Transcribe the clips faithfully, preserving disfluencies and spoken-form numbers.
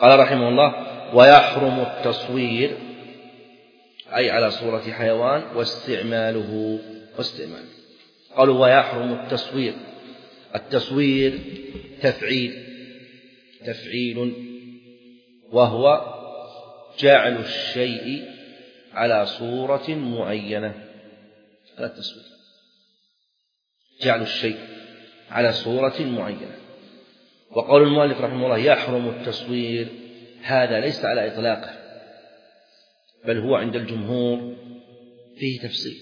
قال رحمه الله: ويحرم التصوير أي على صورة حيوان واستعماله واستعماله قالوا ويحرم التصوير. التصوير تفعيل تفعيل وهو جعل الشيء على صورة معينة. هذا التصوير، جعل الشيء على صورة معينة. وقول المؤلف رحمه الله: يحرم التصوير، هذا ليس على إطلاقه، بل هو عند الجمهور فيه تفصيل،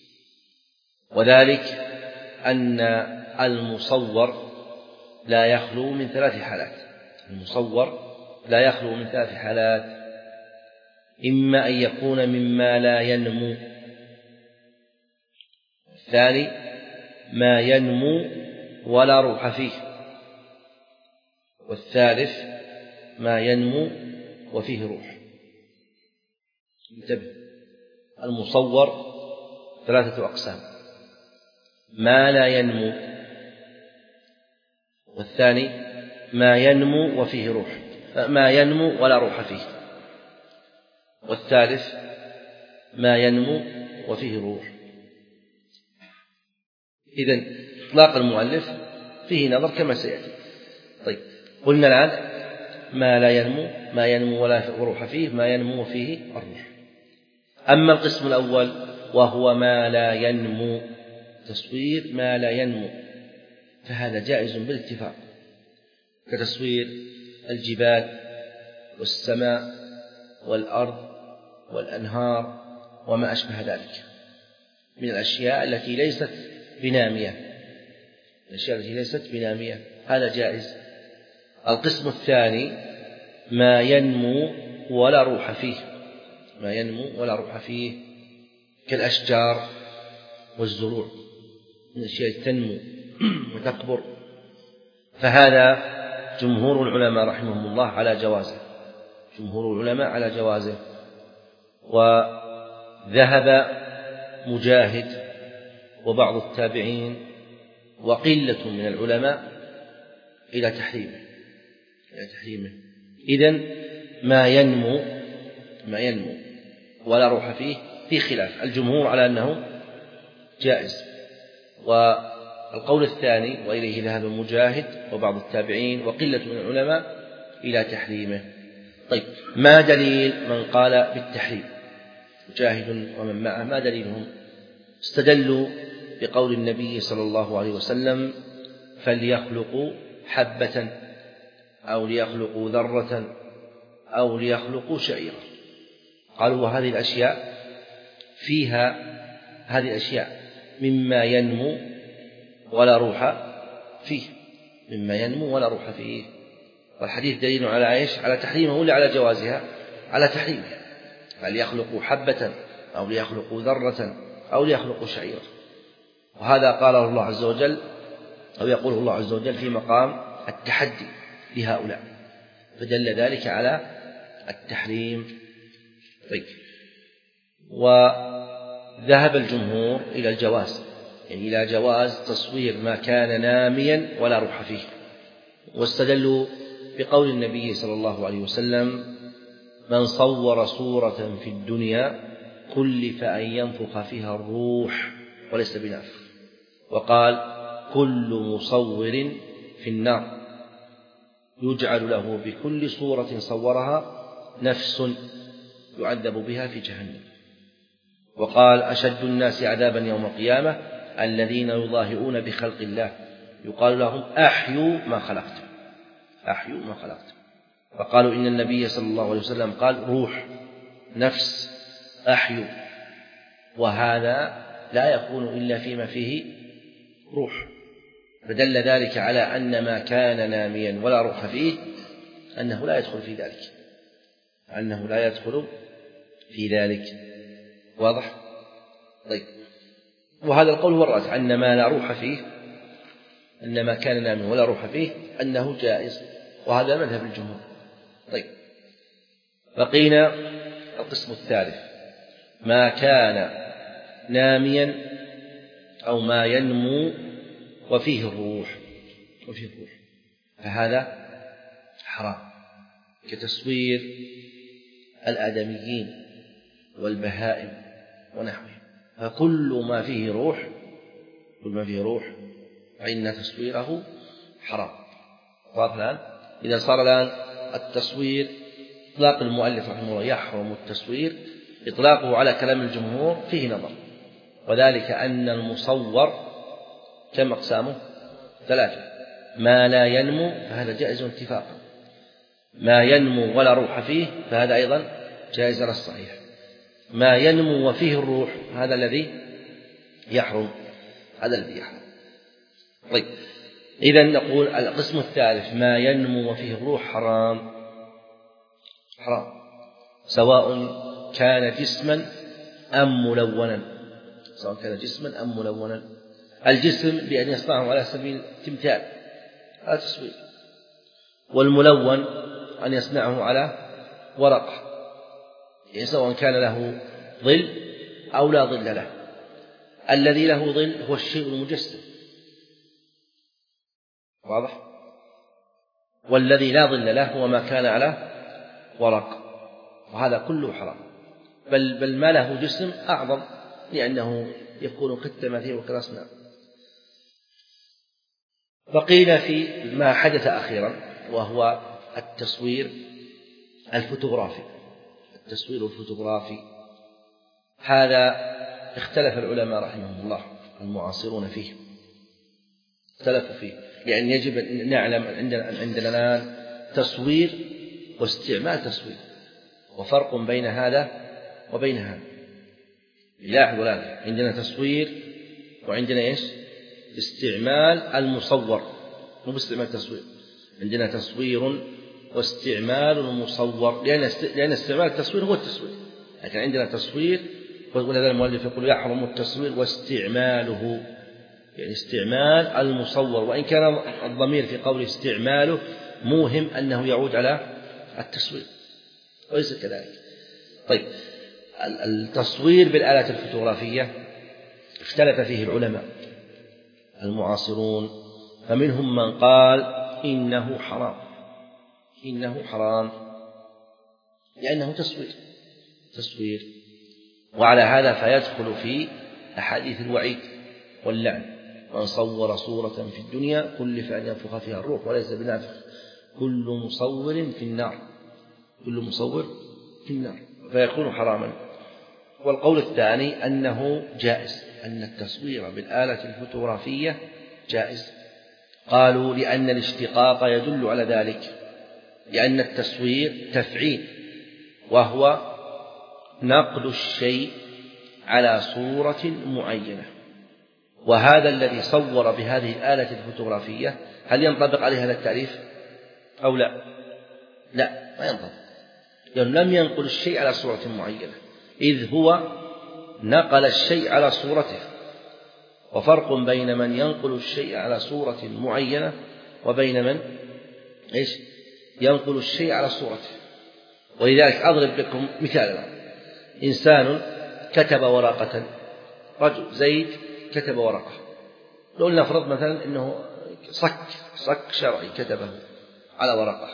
وذلك أن المصور لا يخلو من ثلاث حالات. المصور لا يخلو من ثلاث حالات: إما أن يكون مما لا ينمو، الثاني ما ينمو ولا روح فيه، والثالث ما ينمو وفيه روح. انتبه، المصور ثلاثة أقسام: ما لا ينمو، والثاني ما ينمو وفيه روح، ما ينمو ولا روح فيه، والثالث ما ينمو وفيه روح. إذن إطلاق المؤلف فيه نظر كما سيأتي. طيب، قلنا الآن ما لا ينمو، ما ينمو ولا روح فيه، ما ينمو وفيه الروح. أما القسم الأول وهو ما لا ينمو، تصوير ما لا ينمو، فهذا جائز بالاتفاق، كتصوير الجبال والسماء والأرض والأنهار وما أشبه ذلك من الأشياء التي ليست بنامية، الأشياء التي ليست بنامية، هذا جائز. القسم الثاني ما ينمو ولا روح فيه، ما ينمو ولا روح فيه، كالأشجار والزروع، من الأشياء تنمو وتكبر، فهذا جمهور العلماء رحمهم الله على جوازه، جمهور العلماء على جوازه. وذهب مجاهد وبعض التابعين وقلة من العلماء إلى تحريمه إلى تحريمه إذن ما ينمو ما ينمو ولا روح فيه في خلاف، الجمهور على أنه جائز، والقول الثاني وإليه ذهب مجاهد وبعض التابعين وقلة من العلماء إلى تحريمه. طيب، ما دليل من قال بالتحريم؟ مجاهد ومن معه ما دليلهم؟ استدلوا بقول النبي صلى الله عليه وسلم: فليخلقوا حبة أو ليخلقوا ذرة أو ليخلقوا شعيرا. قالوا وهذه الأشياء فيها هذه الأشياء مما ينمو ولا روح فيه، مما ينمو ولا روح فيه، والحديث دليل على ايش؟ على تحريمه ولا على جوازها؟ على تحريمها. فليخلقوا حبة أو ليخلقوا ذرة أو ليخلقوا شعيرا، وهذا قاله الله عز وجل أو يقول الله عز وجل في مقام التحدي لهؤلاء، فدل ذلك على التحريم. طيب، وذهب الجمهور إلى الجواز، يعني إلى جواز تصوير ما كان ناميا ولا روح فيه، واستدلوا بقول النبي صلى الله عليه وسلم: من صور صورة في الدنيا كلف أن ينفخ فيها الروح وليس بنافخ، وقال: كل مصور في النار يجعل له بكل صورة صورها نفس يعذب بها في جهنم. وقال: أشد الناس عذابا يوم القيامة الذين يضاهئون بخلق الله يقال لهم: أحيوا ما خلقتم، أحيوا ما خلقتم. فقالوا إن النبي صلى الله عليه وسلم قال: روح، نفس، أحيوا، وهذا لا يكون إلا فيما فيه روح، فدل ذلك على أن ما كان ناميا ولا روح فيه أنه لا يدخل في ذلك، أنه لا يدخل في ذلك. واضح؟ طيب، وهذا القول هو الرأس، أن ما لا روح فيه، أن ما كان ناميا ولا روح فيه أنه جائز، وهذا مذهب الجمهور. طيب، بقينا القسم الثالث: ما كان ناميا أو ما ينمو وفيه الروح وفيه الروح فهذا حرام، كتصوير الآدميين والبهائم ونحوهم. فكل ما فيه روح كل ما فيه روح فإن تصويره حرام. واضح الآن؟ إذا صار الآن التصوير إطلاق المؤلف رحمه الله يحرم التصوير، إطلاقه على كلام الجمهور فيه نظر، وذلك أن المصور كم أقسامه؟ ثلاثة. ما لا ينمو فهذا جائز اتفاقا، ما ينمو ولا روح فيه فهذا أيضا جائز على الصحيح، ما ينمو وفيه الروح هذا الذي يحرم هذا الذي يحرم. طيب، إذن نقول القسم الثالث ما ينمو وفيه الروح حرام حرام، سواء كان جسما أم ملونا، سواء كان جسما أم ملونا. الجسم بأن يصنعه على سبيل التمثال هذا تصوير، والملون أن يصنعه على ورقة، يعني سواء كان له ظل أو لا ظل له. الذي له ظل هو الشيء المجسم، واضح؟ والذي لا ظل له هو ما كان على ورق، وهذا كله حرام. بل, بل ما له جسم أعظم، لأنه يكون كالتماثيل وكالأصنام. فقيل في ما حدث أخيرا وهو التصوير الفوتوغرافي. التصوير الفوتوغرافي هذا اختلف العلماء رحمهم الله المعاصرون فيه، اختلفوا فيه، لأن يجب أن نعلم عندنا عندنا الآن تصوير واستعمال تصوير، وفرق بين هذا وبين هذا. لاحظوا الآن عندنا تصوير وعندنا إيش؟ استعمال المصور، مو باستعمال تصوير. عندنا تصوير واستعمال المصور، لأن لأن استعمال التصوير هو التصوير، لكن عندنا تصوير، ولهذا المؤلف يقول يحرم التصوير واستعماله، يعني استعمال المصور، وإن كان الضمير في قول استعماله موهم أنه يعود على التصوير، وليس كذلك. طيب، التصوير بالآلات الفوتوغرافية اختلف فيه العلماء المعاصرون، فمنهم من قال إنه حرام، إنه حرام لأنه تصوير تصوير وعلى هذا فيدخل في أحاديث الوعيد واللعن: من صور صورة في الدنيا كلف أن ينفخ فيها الروح وليس بنافخ، كل مصور في النار، كل مصور في النار، فيكون حراما. والقول الثاني أنه جائز، أن التصوير بالآلة الفوتوغرافية جائز. قالوا لأن الاشتقاق يدل على ذلك، لأن التصوير تفعيل، وهو نقل الشيء على صورة معينة، وهذا الذي صور بهذه الآلة الفوتوغرافية هل ينطبق عليه هذا التعريف أو لا؟ لا، ما ينطبق، لأنه لم ينقل الشيء على صورة معينة، إذ هو نقل الشيء على صورته. وفرق بين من ينقل الشيء على صورة معينة وبين من إيش؟ ينقل الشيء على صورته. ولذلك أضرب لكم مثالا: إنسان كتب ورقة، رجل زيد كتب ورقة، لو نفرض مثلا أنه صك صك شرعي كتبه على ورقة،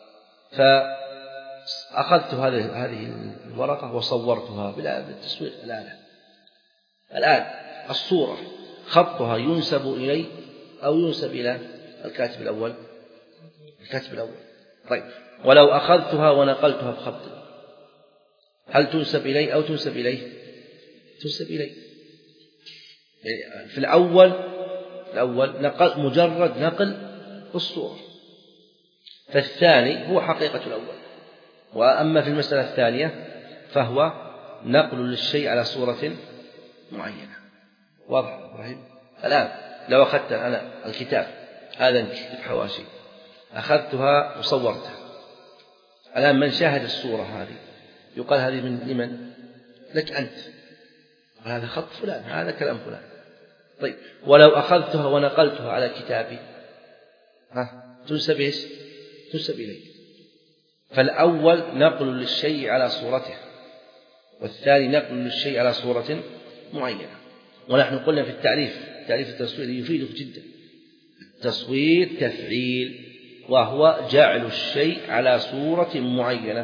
فأخذت هذه هذه الورقة وصورتها بالتصوير الآلة. الآن الصورة خطها ينسب إلي أو ينسب إلى الكاتب الأول؟ الكاتب الأول. طيب، ولو أخذتها ونقلتها بخط هل تنسب إلي أو تنسب إليه؟ تنسب إلي. يعني في الأول الأول نقل مجرد نقل الصورة، فالثاني هو حقيقة الأول. وأما في المسألة الثانية فهو نقل للشيء على صورة معينة. واضح إبراهيم؟ الآن لو أخذت أنا الكتاب هذا الحواشي، أخذتها وصورتها، الآن من شاهد الصورة هذه يقال هذه من لمن؟ لك أنت، هذا خط فلان، هذا كلام فلان. طيب، ولو أخذتها ونقلتها على كتابي ها تنسب إيش؟ تنسب إلي. فالأول نقل للشيء على صورته، والثاني نقل للشيء على صورة معينة. ونحن قلنا في التعريف، تعريف التصوير يفيدك جدا: التصوير تفعيل، وهو جعل الشيء على صورة معينة.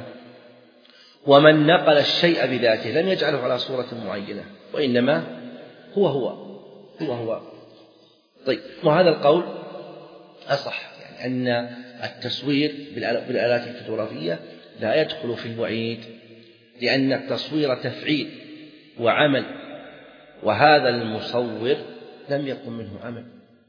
ومن نقل الشيء بذاته لم يجعله على صورة معينة، وإنما هو هو هو هو طيب، وهذا القول أصح، يعني أن التصوير بالآلات الفوتوغرافية لا يدخل في الوعيد، لأن التصوير تفعيل وعمل، وهذا المصور لم يكن منه عمل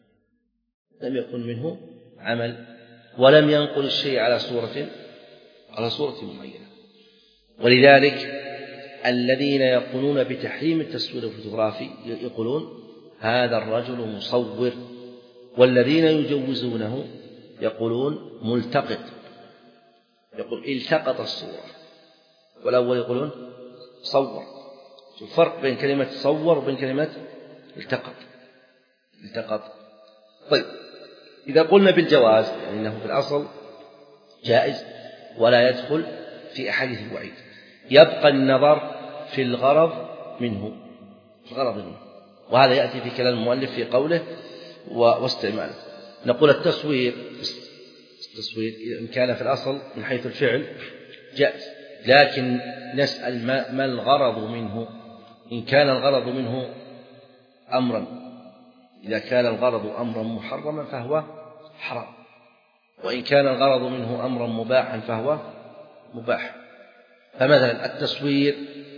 لم يكن منه عمل ولم ينقل الشيء على صورة على صورة معينة. ولذلك الذين يقولون بتحريم التصوير الفوتوغرافي يقولون هذا الرجل مصور، والذين يجوزونه يقولون ملتقط، يقول التقط الصورة، والأول يقولون صور. الفرق بين كلمة صور وبين كلمة التقط التقط طيب، إذا قلنا بالجواز يعني أنه في الأصل جائز ولا يدخل في أحاديث الوعيد، يبقى النظر في الغرض منه الغرض منه وهذا يأتي في كلام المؤلف في قوله واستعماله. نقول التصوير التصوير إن كان في الأصل من حيث الفعل جائز، لكن نسأل ما, ما الغرض منه. إن كان الغرض منه أمرا إذا كان الغرض أمرا محرما فهو حرام، وإن كان الغرض منه أمرا مباحا فهو مباح. فمثلا التصوير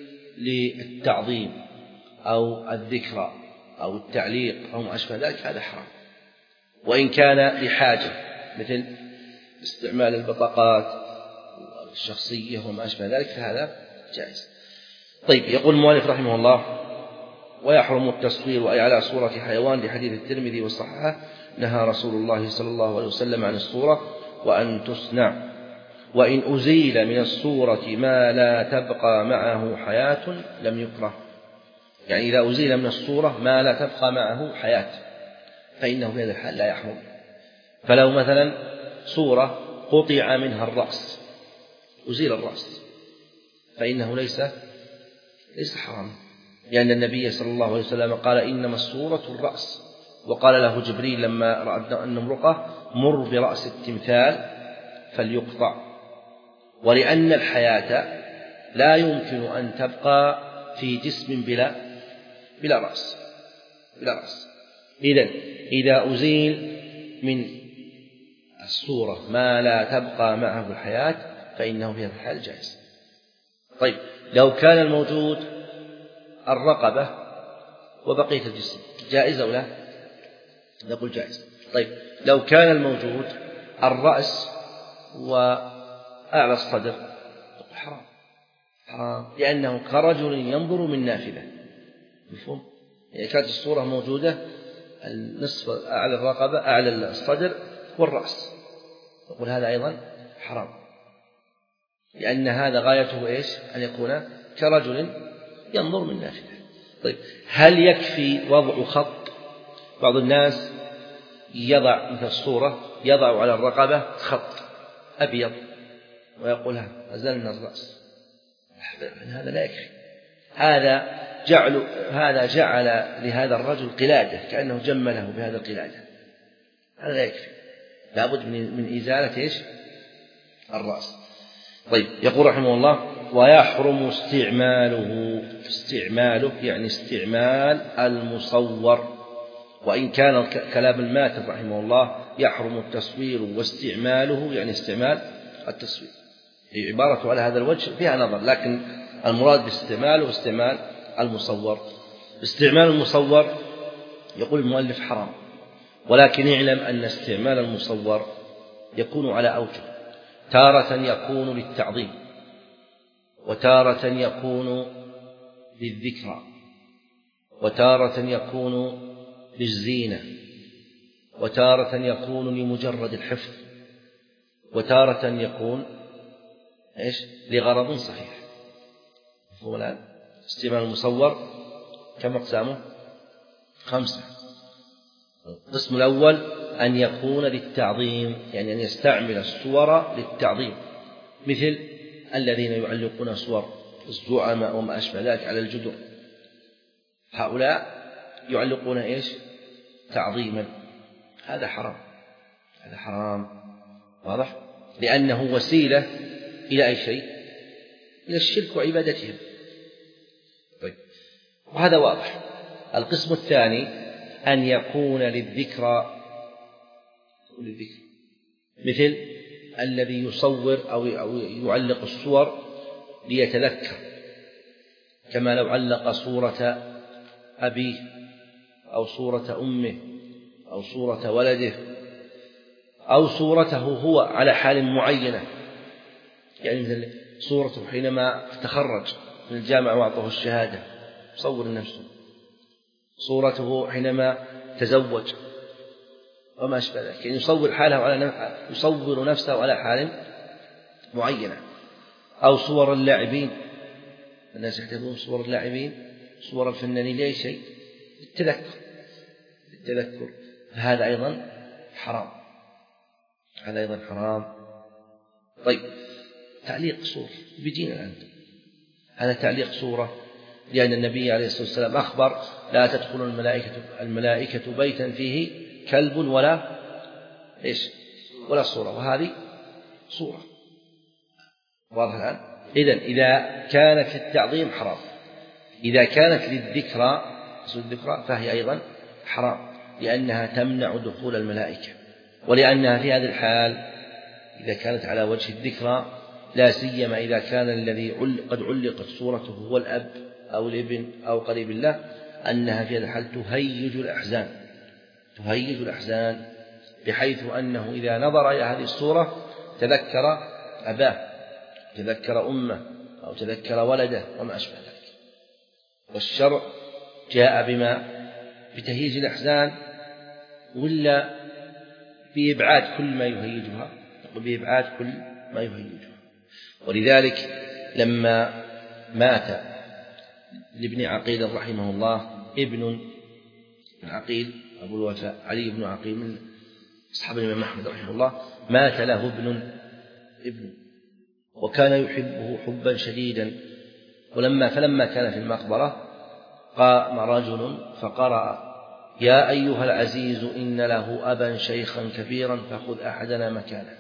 للتعظيم أو الذكرى أو التعليق أو ما أشبه ذلك هذا حرام، وإن كان لحاجة مثل استعمال البطاقات الشخصية وما أشبه ذلك فهذا جائز. طيب، يقول المؤلف رحمه الله: ويحرم التصوير أي على صورة حيوان، لحديث الترمذي والصحيحة نهى رسول الله صلى الله عليه وسلم عن الصورة وأن تصنع، وإن أزيل من الصورة ما لا تبقى معه حياة لم يكره. يعني إذا أزيل من الصورة ما لا تبقى معه حياة فإنه في هذا الحال لا يحرم. فلو مثلا صورة قطع منها الرأس، أزيل الرأس، فإنه ليس ليس حرام، لأن النبي صلى الله عليه وسلم قال إنما الصورة الرأس، وقال له جبريل لما رأى أن امرقة: مر برأس التمثال فليقطع. ولأن الحياة لا يمكن أن تبقى في جسم بلا بلا رأس بلا رأس إذن إذا أزيل من الصورة ما لا تبقى معه الحياة فإنه في هذا الحال جائز. طيب، لو كان الموجود الرقبة وبقية الجسم جائز أو لا؟ نقول جائز. طيب، لو كان الموجود الرأس وأعلى الصدر نقول حرام حرام، لأنه كرجل ينظر من نافذة. مفهوم؟ يعني كانت الصورة موجودة النصف أعلى الرقبة أعلى الصدر والرأس، نقول هذا أيضا حرام، لأن هذا غايته إيش؟ أن يكون كرجل ينظر من نافذة. طيب، هل يكفي وضع خط؟ بعض الناس يضع مثل الصورة يضع على الرقبة خط أبيض ويقول أزلنا الرأس، هذا لا يكفي. هذا جعل هذا جعل لهذا الرجل قلادة، كأنه جمله بهذا القلادة، هذا لا يكفي، لابد من من إزالة إيش؟ الرأس. طيب، يقول رحمه الله: ويحرم استعماله استعماله يعني استعمال المصور. وإن كان كلام الماتن رحمه الله يحرم التصوير واستعماله يعني استعمال التصوير، عبارة على هذا الوجه فيها نظر، لكن المراد باستعماله واستعمال المصور. استعمال المصور يقول المؤلف حرام، ولكن اعلم أن استعمال المصور يكون على أوجه، تارة يكون للتعظيم، وتارة يكون للذكرى، وتارة يكون للزينة، وتارة يكون لمجرد الحفظ، وتارة يكون إيش؟ لغرض صحيح. هو الآن استعمال المصور كم أقسامه؟ خمسة. القسم الأول أن يكون للتعظيم، يعني أن يستعمل الصور للتعظيم، مثل الذين يعلقون صور الزعماء وما أشبه ذلك على الجدر، هؤلاء يعلقون إيش؟ تعظيما، هذا حرام هذا حرام واضح؟ لأنه وسيلة إلى أي شيء؟ إلى الشرك وعبادتهم. طيب، وهذا واضح. القسم الثاني أن يكون للذكرى مثل الذي يصور أو يعلق الصور ليتذكر، كما لو علق صورة أبيه أو صورة أمه أو صورة ولده أو صورته هو على حال معينة، يعني مثل صورته حينما تخرج من الجامعة وأعطاه الشهادة يصور نفسه، صورته حينما تزوج وما أشبه ذلك، يعني يصور حاله على يصور نفسه على حال معينة. أو صور اللاعبين، الناس يحتاجون صور اللاعبين صور الفنانين لأي شيء؟ للتذكر للتذكر فهذا أيضا حرام، هذا أيضا حرام. طيب، تعليق صور بيجينا الآن، هذا تعليق صورة، لأن النبي عليه الصلاة والسلام أخبر لا تدخل الملائكة الملائكة بيتا فيه كلب ولا إيش ولا صورة، وهذه صورة. واضح الآن؟ إذن إذا كانت للتعظيم حرام، إذا كانت للذكرى الذكرى فهي أيضا حرام، لأنها تمنع دخول الملائكة، ولأنها في هذه الحال إذا كانت على وجه الذكرى، لا سيما إذا كان الذي قد علقت صورته هو الأب أو الابن أو قريب الله، أنها في هذه الحال تهيج الأحزان تهيج الأحزان بحيث أنه إذا نظر إلى هذه الصورة تذكر أباه، تذكر أمه، أو تذكر ولده وما أشبه ذلك. والشرع جاء بما بتهيج الأحزان ولا بإبعاد كل ما يهيجها، بإبعاد كل ما يهيجها. ولذلك لما مات لابن عقيل رحمه الله ابن عقيل أبو الوفاء علي بن عقيل من أصحاب الإمام أحمد رحمه الله، مات له ابن ابن وكان يحبه حبا شديدا، ولما فلما كان في المقبرة قام رجل فقرأ يا أيها العزيز إن له أبا شيخا كبيرا فخذ أحدنا مكانه،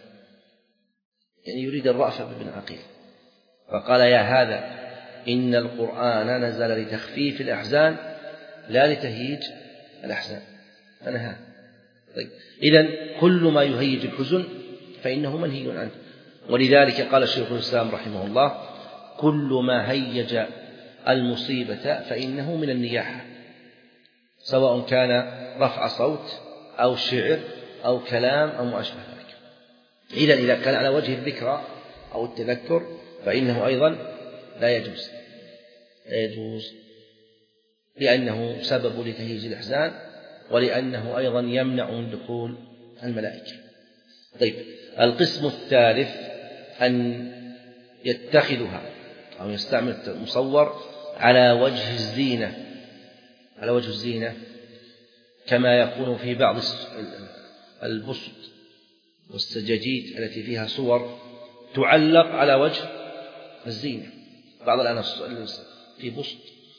يعني يريد الرأفة بابن عقيل، فقال يا هذا إن القرآن نزل لتخفيف الأحزان لا لتهييج الأحزان، فنهى. طيب، إذن كل ما يهيج الحزن فإنه منهي عنه. ولذلك قال الشيخ الإسلام رحمه الله كل ما هيج المصيبة فإنه من النياحة، سواء كان رفع صوت أو شعر أو كلام أو ما أشبه ذلك. إذن إذا كان على وجه الذكرى أو التذكر فإنه أيضا لا يجوز لا يجوز لأنه سبب لتهيج الأحزان، ولأنه أيضا يمنع من دخول الملائكة. طيب، القسم الثالث أن يتخذها أو يستعمل المصور على وجه الزينة على وجه الزينة كما يكون في بعض البسط والسجاجيد التي فيها صور تعلق على وجه الزينة. بعض الآن في بسط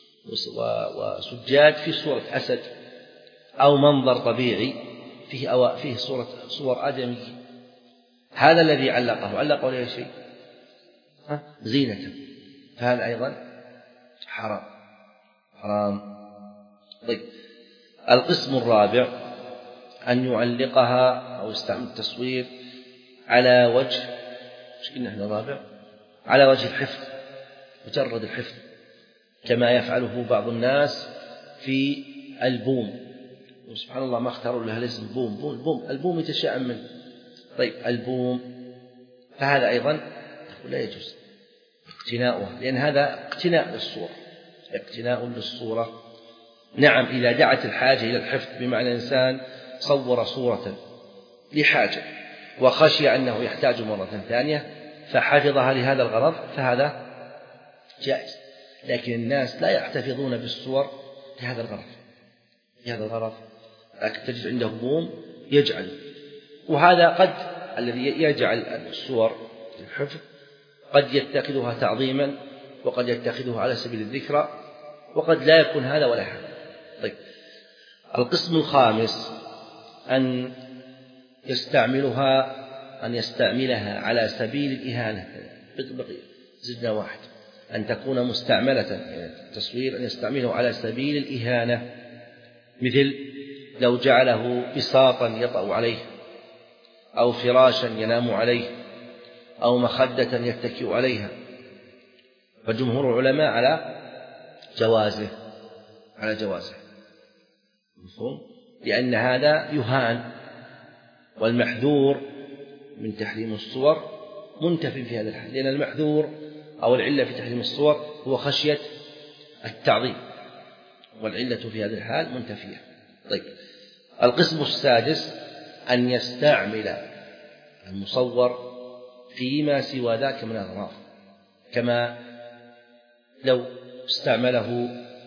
وسجاد في صورة أسد أو منظر طبيعي فيه أو فيه صورة صور آدمية، هذا الذي علقه علقه له شيء زينة، فهذا أيضا حرام حرام. طيب، القسم الرابع أن يعلقها أو يستعمل التصوير على وجه مش قلنا احنا الرابع على وجه الحفظ، مجرد الحفظ، كما يفعله بعض الناس في البوم، سبحان الله ما اختاروا لها الاسم بوم بوم البوم البوم يتشائم منه. طيب، البوم فهذا أيضا لا يجوز اقتناؤها، لأن هذا اقتناء للصورة اقتناء للصورة. نعم، إذا دعت الحاجة إلى الحفظ، بمعنى إنسان صور صورة لحاجة وخشي أنه يحتاج مرة ثانية فحفظها لهذا الغرض فهذا جائز، لكن الناس لا يحتفظون بالصور لهذا الغرض لهذا الغرض لكن تجد عنده بوم يجعل، وهذا قد الذي يجعل الصور للحفظ قد يتخذها تعظيما وقد يتخذها على سبيل الذكرى وقد لا يكون هذا ولا هذا. طيب، القسم الخامس أن يستعملها أن يستعملها على سبيل الإهانة، زدنا واحد، أن تكون مستعملة، يعني التصوير أن يستعمله على سبيل الإهانة، مثل لو جعله بساطا يطأ عليه، أو فراشا ينام عليه، أو مخدة يتكئ عليها، فجمهور العلماء على جوازه على جوازه مفهوم؟ لأن هذا يهان، والمحذور من تحريم الصور منتف في هذا الحال، لأن المحذور أو العلة في تحريم الصور هو خشية التعظيم، والعلة في هذا الحال منتفية. طيب، القسم السادس أن يستعمل المصور فيما سوى ذاك من الأغراض، كما لو استعمله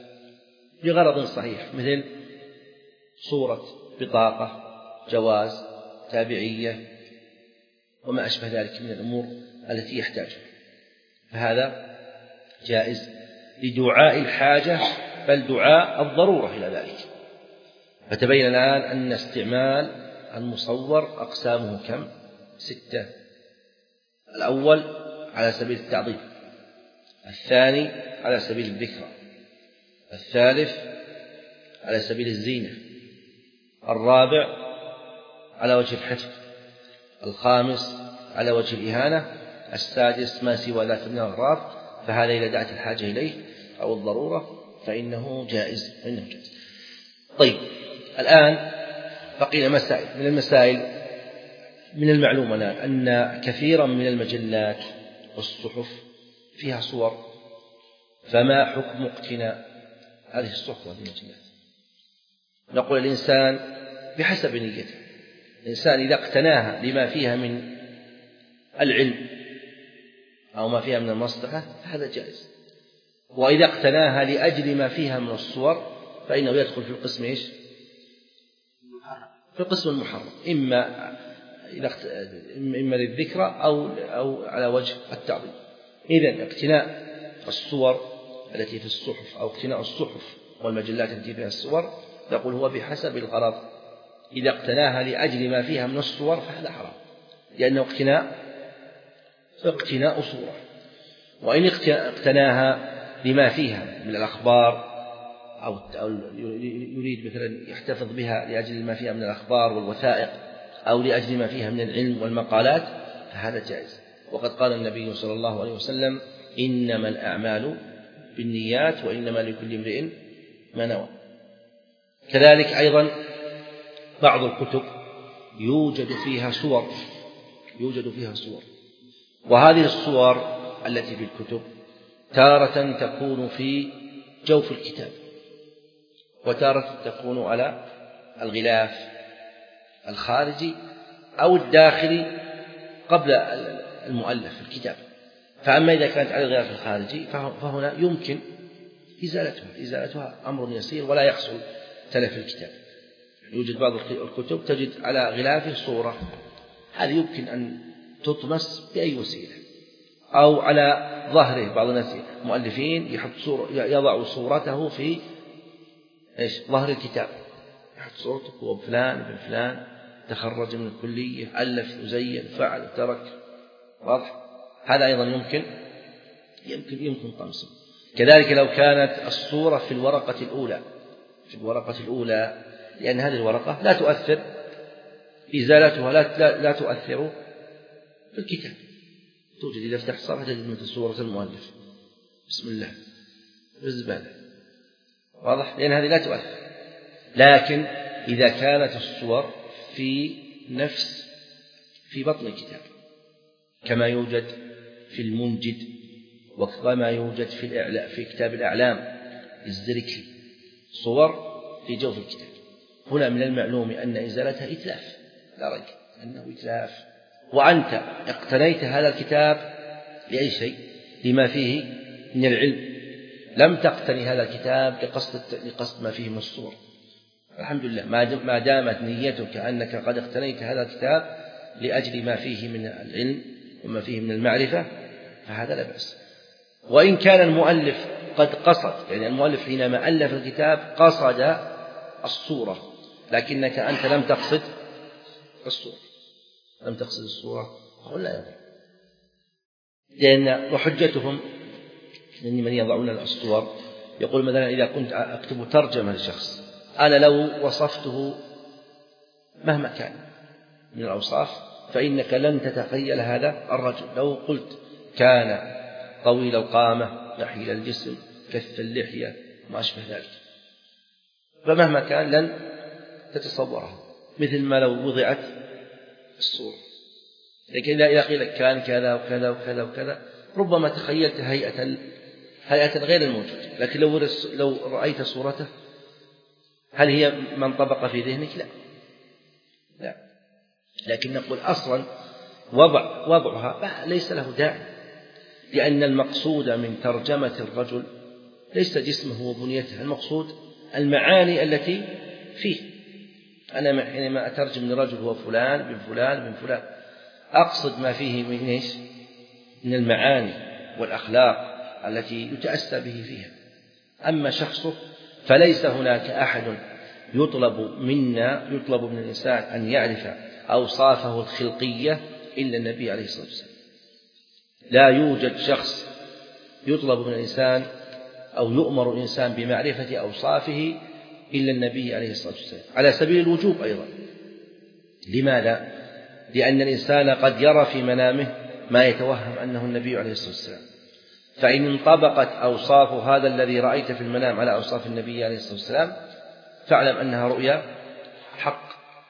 بغرض صحيح، مثل صورة بطاقة، جواز، تابعية، وما أشبه ذلك من الأمور التي يحتاجها، فهذا جائز لدعاء الحاجة، بل دعاء الضرورة إلى ذلك. فتبين الآن أن استعمال المصور أقسامه كم؟ ستة. الأول على سبيل التعظيم، الثاني على سبيل الذكرى، الثالث على سبيل الزينة، الرابع على وجه الحفظ، الخامس على وجه الإهانة، السادس ما سوى ذلك من الأغراض، فهذا إذا دعت الحاجة إليه أو الضرورة فإنه جائز, فإنه جائز. طيب، الآن بقي مسائل. من المسائل من المعلوم أن كثيرا من المجلات والصحف فيها صور، فما حكم اقتناء هذه الصحف وهذه المجلات؟ نقول الإنسان بحسب نيته، الإنسان إذا اقتناها لما فيها من العلم أو ما فيها من المصلحة فهذا جائز، وإذا اقتناها لأجل ما فيها من الصور فإنه يدخل في القسم إيش؟ في القسم المحرم، إما إما للذكرى أو أو على وجه التعظيم. إذن اقتناء الصور التي في الصحف أو اقتناء الصحف والمجلات التي فيها الصور نقول هو بحسب الغرض. إذا اقتناها لأجل ما فيها من الصور فهذا حرام، لأنه اقتناء اقتناء صورة. وإن اقتناها لما فيها من الأخبار أو يريد مثلا يحتفظ بها لأجل ما فيها من الأخبار والوثائق أو لأجل ما فيها من العلم والمقالات فهذا جائز. وقد قال النبي صلى الله عليه وسلم: إنما الأعمال بالنيات وإنما لكل امرئ ما نوى. كذلك أيضا بعض الكتب يوجد فيها صور يوجد فيها صور وهذه الصور التي في الكتب تارة تكون في جوف الكتاب، وتارة تكون على الغلاف الخارجي أو الداخلي قبل المؤلف في الكتاب. فأما إذا كانت على الغلاف الخارجي فهنا يمكن إزالتها إزالتها أمر يسير ولا يحصل تلف الكتاب. يوجد بعض الكتب تجد على غلافه صورة، هذه يمكن أن تطمس بأي وسيلة، أو على ظهره بعض الناس مؤلفين يحط صورة يضع صورته في إيش ظهر الكتاب، يحط صورته هو فلان بن فلان تخرج من الكلية، ألف وزين فعل ترك، واضح؟ هذا أيضا يمكن يمكن يمكن طمسه. كذلك لو كانت الصورة في الورقة الأولى في الورقة الأولى لأن هذه الورقة لا تؤثر إزالتها لا, لا, لا تؤثر في الكتاب، توجد إذا فتحت صفحة تجد مثل صورة المؤلف بسم الله في الزبالة، واضح؟ لأن هذه لا تؤثر. لكن إذا كانت الصور في نفس في بطن الكتاب كما يوجد في المنجد وكما يوجد في الإعلام في كتاب الأعلام الزركلي صور في جوف الكتاب، هنا من المعلوم أن إزالتها إتلاف، لا ريب أنه إتلاف. وأنت اقتنيت هذا الكتاب لأي شيء؟ لما فيه من العلم، لم تقتني هذا الكتاب لقصد لقصد ما فيه من الصور. الحمد لله ما دامت نيتك أنك قد اقتنيت هذا الكتاب لأجل ما فيه من العلم وما فيه من المعرفة فهذا لا بأس. وإن كان المؤلف قد قصد، يعني المؤلف حينما ألف الكتاب قصد الصورة لكنك أنت لم تقصد الصورة، لم تقصد الصورة؟ أقول لا يضر، لأن وحجتهم أن من يضعون الصور يقول مثلا إذا كنت أكتب ترجمة لشخص أنا لو وصفته مهما كان من الأوصاف فإنك لن تتخيل هذا الرجل. لو قلت كان طويل القامة نحيل الجسم كث اللحية ما أشبه ذلك، فمهما كان لن تتصوره، مثل ما لو وضعت الصورة. لكن إذا قيل كان كذا وكذا وكذا وكذا ربما تخيلت هيئة هيئة غير الموجود، لكن لو لو رأيت صورته هل هي من طبق في ذهنك؟ لا لا. لكن نقول أصلا وضع وضعها ليس له داعي، لأن المقصود من ترجمة الرجل ليس جسمه وبنيته، المقصود المعاني التي فيه. أنا حينما أترجم لرجل هو فلان بن فلان بن فلان أقصد ما فيه من إيش؟ من المعاني والأخلاق التي يتأسى به فيها. أما شخصه فليس هناك أحد يطلب منا يطلب من الإنسان أن يعرف أوصافه الخلقية إلا النبي عليه الصلاة والسلام. لا يوجد شخص يطلب من الإنسان أو يؤمر الإنسان بمعرفة أوصافه إلا النبي عليه الصلاة والسلام، على سبيل الوجوب أيضا. لماذا؟ لأن الإنسان قد يرى في منامه ما يتوهم أنه النبي عليه الصلاة والسلام، فإن انطبقت أوصاف هذا الذي رأيت في المنام على أوصاف النبي عليه الصلاة والسلام فاعلم أنها رؤيا حق.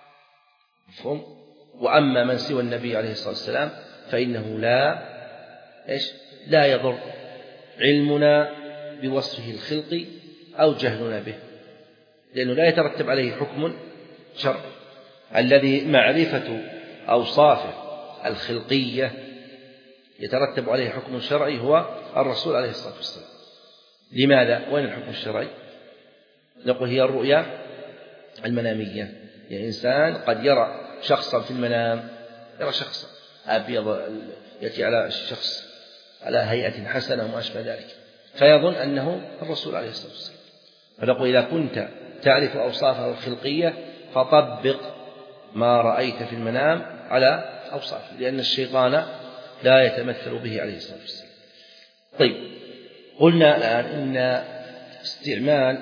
مفهوم؟ وأما من سوى النبي عليه الصلاة والسلام فإنه لا إيش؟ لا يضر علمنا بوصفه الخلقي أو جهلنا به، لأنه لا يترتب عليه حكم شرعي. الذي معرفة أوصافه الخلقية يترتب عليه حكم شرعي هو الرسول عليه الصلاة والسلام. لماذا؟ وين الحكم الشرعي؟ نقول هي الرؤيا المنامية. يعني إنسان قد يرى شخصا في المنام، يرى شخصا أبيض يأتي على الشخص على هيئة حسنة وما أشبه ذلك فيظن أنه الرسول عليه الصلاة والسلام. فنقول إذا كنت تعرف أوصافه الخلقية فطبق ما رأيت في المنام على أوصافه، لأن الشيطان لا يتمثل به عليه الصلاة والسلام. طيب، قلنا الآن إن استعمال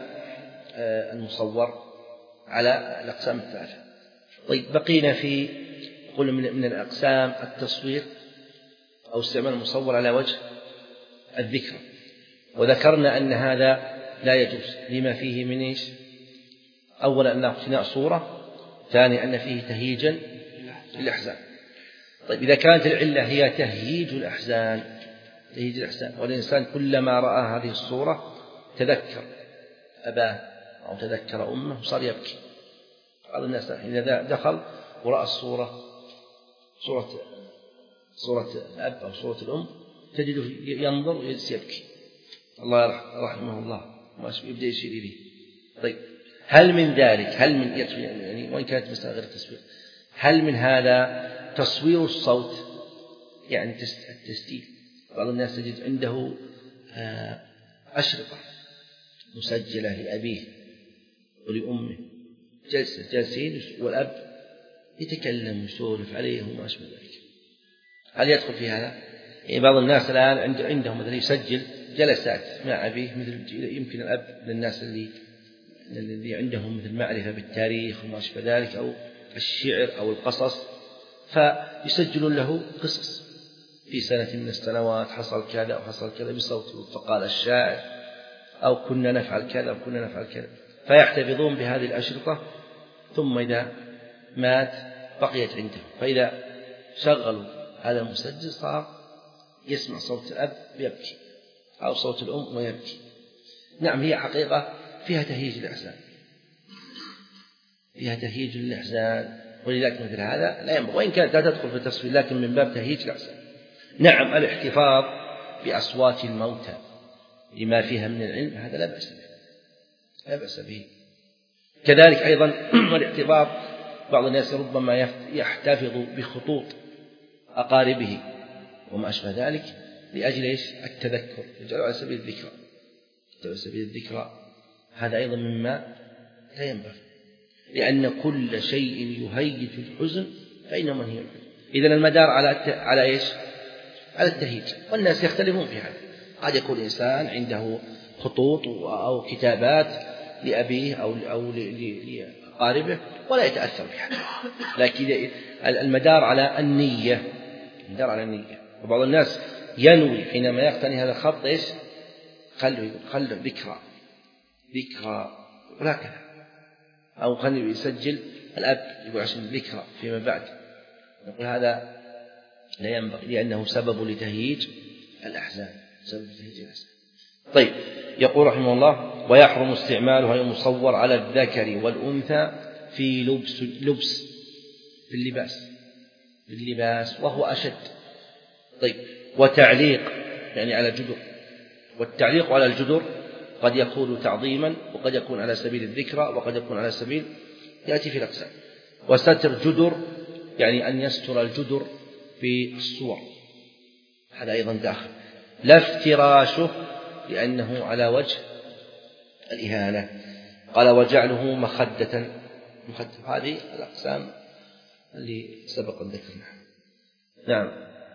المصور على الأقسام الثلاثة. طيب، بقينا في قل من, من الأقسام التصوير أو استعمال المصور على وجه الذكر، وذكرنا أن هذا لا يجوز لما فيه من إيش؟ أولا أن اقتناء صورة، ثاني أن فيه تهييجا للأحزان. طيب، إذا كانت العلة هي تهييج الأحزان تهييج الأحزان والإنسان كلما رأى هذه الصورة تذكر أباه أو تذكر أمه وصار يبكي. بعض الناس إذا دخل ورأى الصورة صورة صورة الأب أو صورة الأم تجده ينظر ويجلس يبكي، الله رحمه الله ما يبدأ يشير إليه. طيب، هل من ذلك هل من يعني وإن كانت مسألة غير التصوير هل من هذا تصوير الصوت، يعني التسجيل؟ بعض الناس تجد عنده أشرطة مسجلة لأبيه ولأمه جلسة جالسين والأب يتكلم ويسولف عليه وما أشبه ذلك، هل يدخل في هذا؟ يعني بعض الناس الآن عندهم مثلا يسجل جلسات مع أبيه، مثل يمكن الأب للناس اللي الذي عندهم مثل معرفة بالتاريخ وما أشبه ذلك أو الشعر أو القصص، فيسجلون له قصص في سنة من السنوات حصل كذا أو حصل كذا بصوته، فقال الشاعر أو كنا نفعل كذا أو كنا نفعل كذا، فيحتفظون بهذه الأشرطة، ثم إذا مات بقيت عندهم، فإذا شغلوا هذا المسجل صار يسمع صوت الأب ويبكي أو صوت الأم ويبكي. نعم، هي حقيقة فيها تهييج الأحزان فيها تهييج الأحزان ولذلك مثل هذا لا ينبغي، وإن كانت لا تدخل في التصوير لكن من باب تهييج الأحزان. نعم، الاحتفاظ بأصوات الموتى لما فيها من العلم هذا لا بأس به لا بأس به كذلك أيضا الاحتفاظ، بعض الناس ربما يحتفظ بخطوط أقاربه وما أشبه ذلك لأجل إيش؟ التذكر، يجعله على سبيل الذكرى على سبيل الذكرى هذا أيضا مما لا ينبغي، لأن كل شيء يهيج الحزن فإنه منهي عنه. إذن المدار على على إيش؟ على التهيج، والناس يختلفون في هذا. قد يكون إنسان عنده خطوط أو كتابات لأبيه أو أو لأقاربه ولا يتأثر بها، لكن المدار على النية، المدار على النية. وبعض الناس ينوي حينما يقتني هذا الخط إيش؟ خلوا خلوا ذكرى ذكرى وهكذا، أو خلوا يسجل الأب يقول عشان ذكرى فيما بعد. نقول هذا لا ينبغي، لأنه سبب لتهييج الأحزان، سبب لتهييج الأحزان. طيب، يقول رحمه الله: ويحرم استعمالها المصور على الذكر والأنثى في لبس لبس في اللباس في اللباس وهو أشد. طيب، وتعليق يعني على جدر، والتعليق على الجدر قد يكون تعظيما وقد يكون على سبيل الذكرى وقد يكون على سبيل يأتي في الأقسام. وستر جدر يعني أن يستر الجدر في الصور، هذا أيضا داخل. لا افتراشه لأنه على وجه الإهانة. قال: وجعله مخدة، مخدة هذه الأقسام اللي سبق ذكرناها. نعم.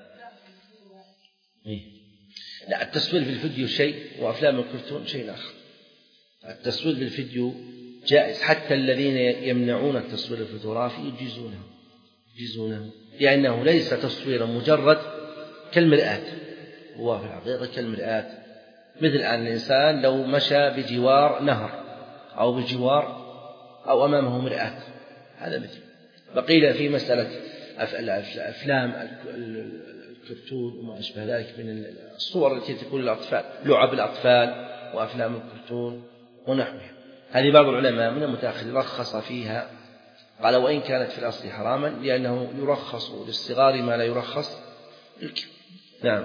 إيه؟ لا، التصوير بالفيديو شيء وأفلام الكرتون شيء آخر. التصوير بالفيديو جائز، حتى الذين يمنعون التصوير الفوتوغرافي يجيزونه يجيزونه لأنه ليس تصويرا مجرد كالمرآة، هو في الحقيقة كالمرآة. مثل الآن الإنسان لو مشى بجوار نهر أو بجوار أو أمامه مرآة، هذا مثل. بقيل في مسألة أفلام الكرتون وما أشبه ذلك من الصور التي تكون للأطفال، لعب الأطفال وأفلام الكرتون ونحوها، هذه بعض العلماء من المتأخرين رخص فيها، قال: وإن كانت في الأصل حراما لأنه يرخص للصغار ما لا يرخص للكبار. نعم.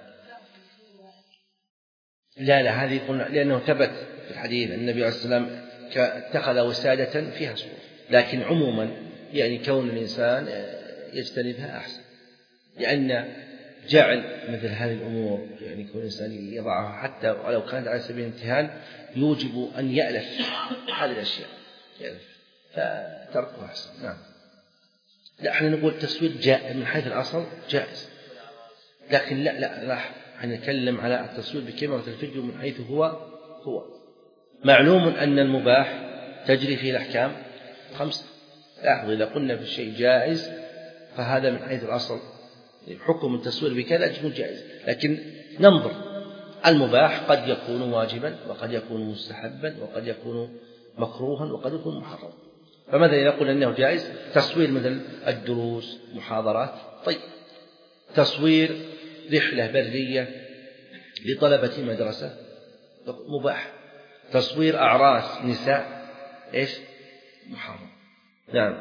لا لا هذه قلنا لأنه ثبت في الحديث النبي عليه الصلاة والسلام اتخذ وسادة فيها صور، لكن عموما يعني كون الإنسان يجتنبها أحسن، لأن جعل مثل هذه الأمور يعني كون الإنسان يضعها حتى ولو كانت على سبيل الامتهان يوجب أن يألف هذه الأشياء، يألف، فتركها أحسن. نعم. لا، احنا نقول التصوير جائز من حيث الأصل جائز، لكن لا لا لا احنا نتكلم على التصوير بكاميرا الفيديو من حيث هو هو معلوم أن المباح تجري فيه الأحكام خمسة. لاحظوا إذا قلنا في الشيء جائز فهذا من حيث الأصل حكم التصوير بكذا يكون جائز، لكن ننظر المباح قد يكون واجبا وقد يكون مستحبا وقد يكون مكروها وقد يكون محرما. فماذا إذا قلنا أنه جائز تصوير مثل الدروس محاضرات، طيب تصوير رحلة برية لطلبة مدرسة مباح، تصوير أعراس نساء إيش محرم. نعم.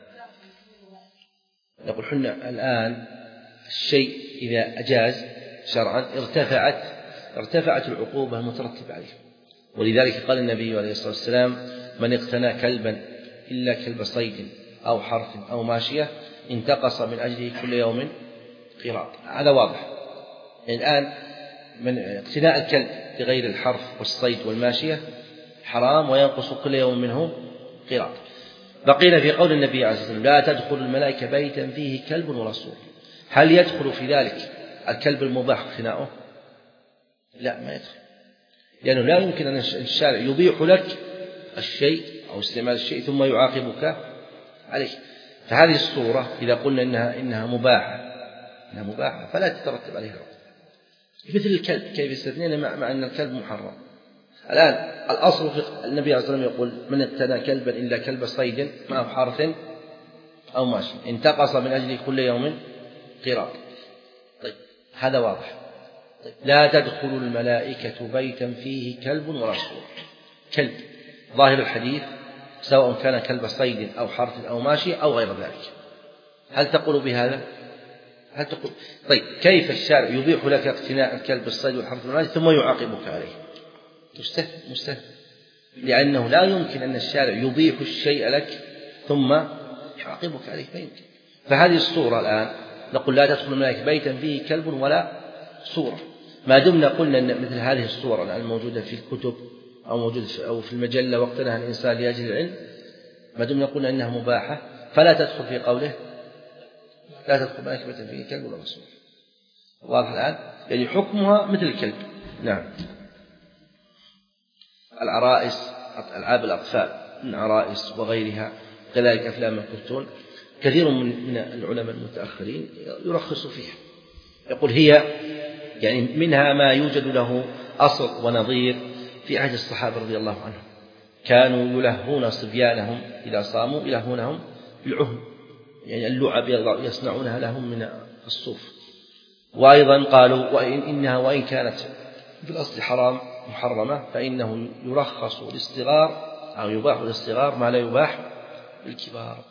نقول حنا الآن الشيء إذا أجاز شرعا ارتفعت ارتفعت العقوبة المترتبة عليه، ولذلك قال النبي عليه الصلاة والسلام: من اقتنى كلبا إلا كلب صيد أو حرث أو ماشية انتقص من أجله كل يوم قيراط. هذا واضح. الآن من اقتناء الكلب لغير الحرث والصيد والماشية حرام وينقص كل يوم منه قيراط. بقينا في قول النبي عليه الصلاة والسلام: لا تدخل الملائكة بيتا فيه كلب ولا صور. هل يدخل في ذلك الكلب المباح اقتناؤه؟ لا، ما يدخل، لأنه لا يمكن أن الشارع يبيح لك الشيء أو استعمال الشيء ثم يعاقبك عليه. فهذه الصورة إذا قلنا إنها إنها مباحة إنها مباحة فلا تترتب عليها عقوبة. مثل الكلب، كيف يستثنين مع أن الكلب محرم؟ الآن الأصل في النبي عليه الصلاة والسلام يقول: من اقتنى كلبا إلا كلب صيد أو حرث أو ماشي انتقص من أجل كل يوم قيراط. طيب هذا واضح. طيب لا تدخل الملائكة بيتا فيه كلب ولا صور. كلب ظاهر الحديث سواء كان كلب صيد أو حرث أو ماشي أو غير ذلك. هل تقول بهذا؟ هل تقول طيب كيف الشارع يبيح لك اقتناء الكلب الصيد والحرث والماشي ثم يعاقبك عليه؟ مستهل مستهل، لأنه لا يمكن أن الشارع يبيح الشيء لك ثم يعاقبك عليه، ما يمكن. فهذه الصورة الآن نقول: لا تدخل الملائكة بيتا فيه كلب ولا صورة. ما دمنا قلنا أن مثل هذه الصورة الآن الموجودة في الكتب أو موجودة في أو في المجلة واقتناها الإنسان لأجل العلم، ما دمنا قلنا أنها مباحة فلا تدخل في قوله لا تدخل ماكبة فيه كلب ولا مسروق. واضح الآن؟ يعني حكمها مثل الكلب. نعم. العرائس، ألعاب الأطفال من عرائس وغيرها، كذلك أفلام الكرتون، كثير من العلماء المتأخرين يرخص فيها، يقول هي يعني منها ما يوجد له أصل ونظير في عهد الصحابة رضي الله عنهم، كانوا يلهون صبيانهم إذا صاموا يلهونهم بالعهن، يعني اللعب يصنعونها لهم من الصوف. وأيضا قالوا وإن إنها وإن كانت في الأصل حرام محرمة فإنه يرخص للصغار أو يباح للصغار ما لا يباح للكبار.